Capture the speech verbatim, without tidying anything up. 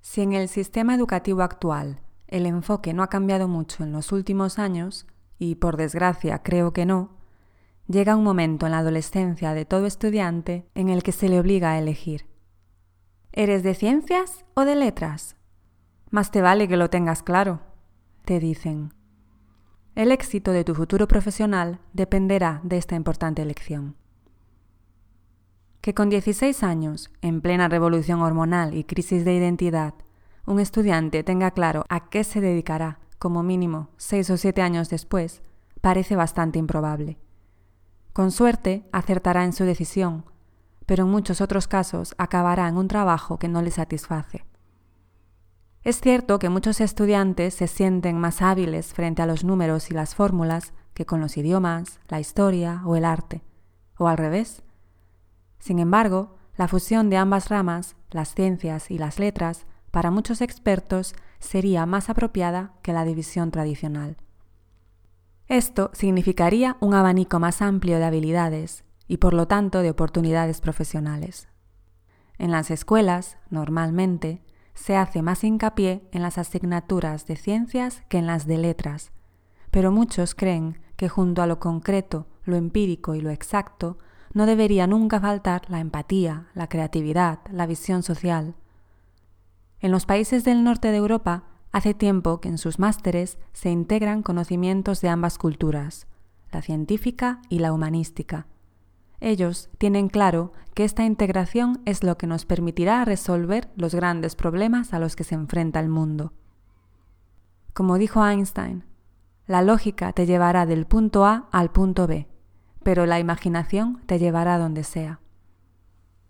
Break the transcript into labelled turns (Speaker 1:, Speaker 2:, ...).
Speaker 1: Si en el sistema educativo actual el enfoque no ha cambiado mucho en los últimos años, y por desgracia creo que no, llega un momento en la adolescencia de todo estudiante en el que se le obliga a elegir. ¿Eres de ciencias o de letras? Más te vale que lo tengas claro, te dicen. El éxito de tu futuro profesional dependerá de esta importante elección. Que con dieciséis años, en plena revolución hormonal y crisis de identidad, un estudiante tenga claro a qué se dedicará, como mínimo seis o siete años después, parece bastante improbable. Con suerte, acertará en su decisión, pero en muchos otros casos acabará en un trabajo que no le satisface. Es cierto que muchos estudiantes se sienten más hábiles frente a los números y las fórmulas que con los idiomas, la historia o el arte, o al revés. Sin embargo, la fusión de ambas ramas, las ciencias y las letras, para muchos expertos sería más apropiada que la división tradicional. Esto significaría un abanico más amplio de habilidades y por lo tanto de oportunidades profesionales. En las escuelas, normalmente, se hace más hincapié en las asignaturas de ciencias que en las de letras, pero muchos creen que junto a lo concreto, lo empírico y lo exacto, no debería nunca faltar la empatía, la creatividad, la visión social. En los países del norte de Europa, hace tiempo que en sus másteres se integran conocimientos de ambas culturas, la científica y la humanística. Ellos tienen claro que esta integración es lo que nos permitirá resolver los grandes problemas a los que se enfrenta el mundo. Como dijo Einstein, la lógica te llevará del punto A al punto B, pero la imaginación te llevará donde sea.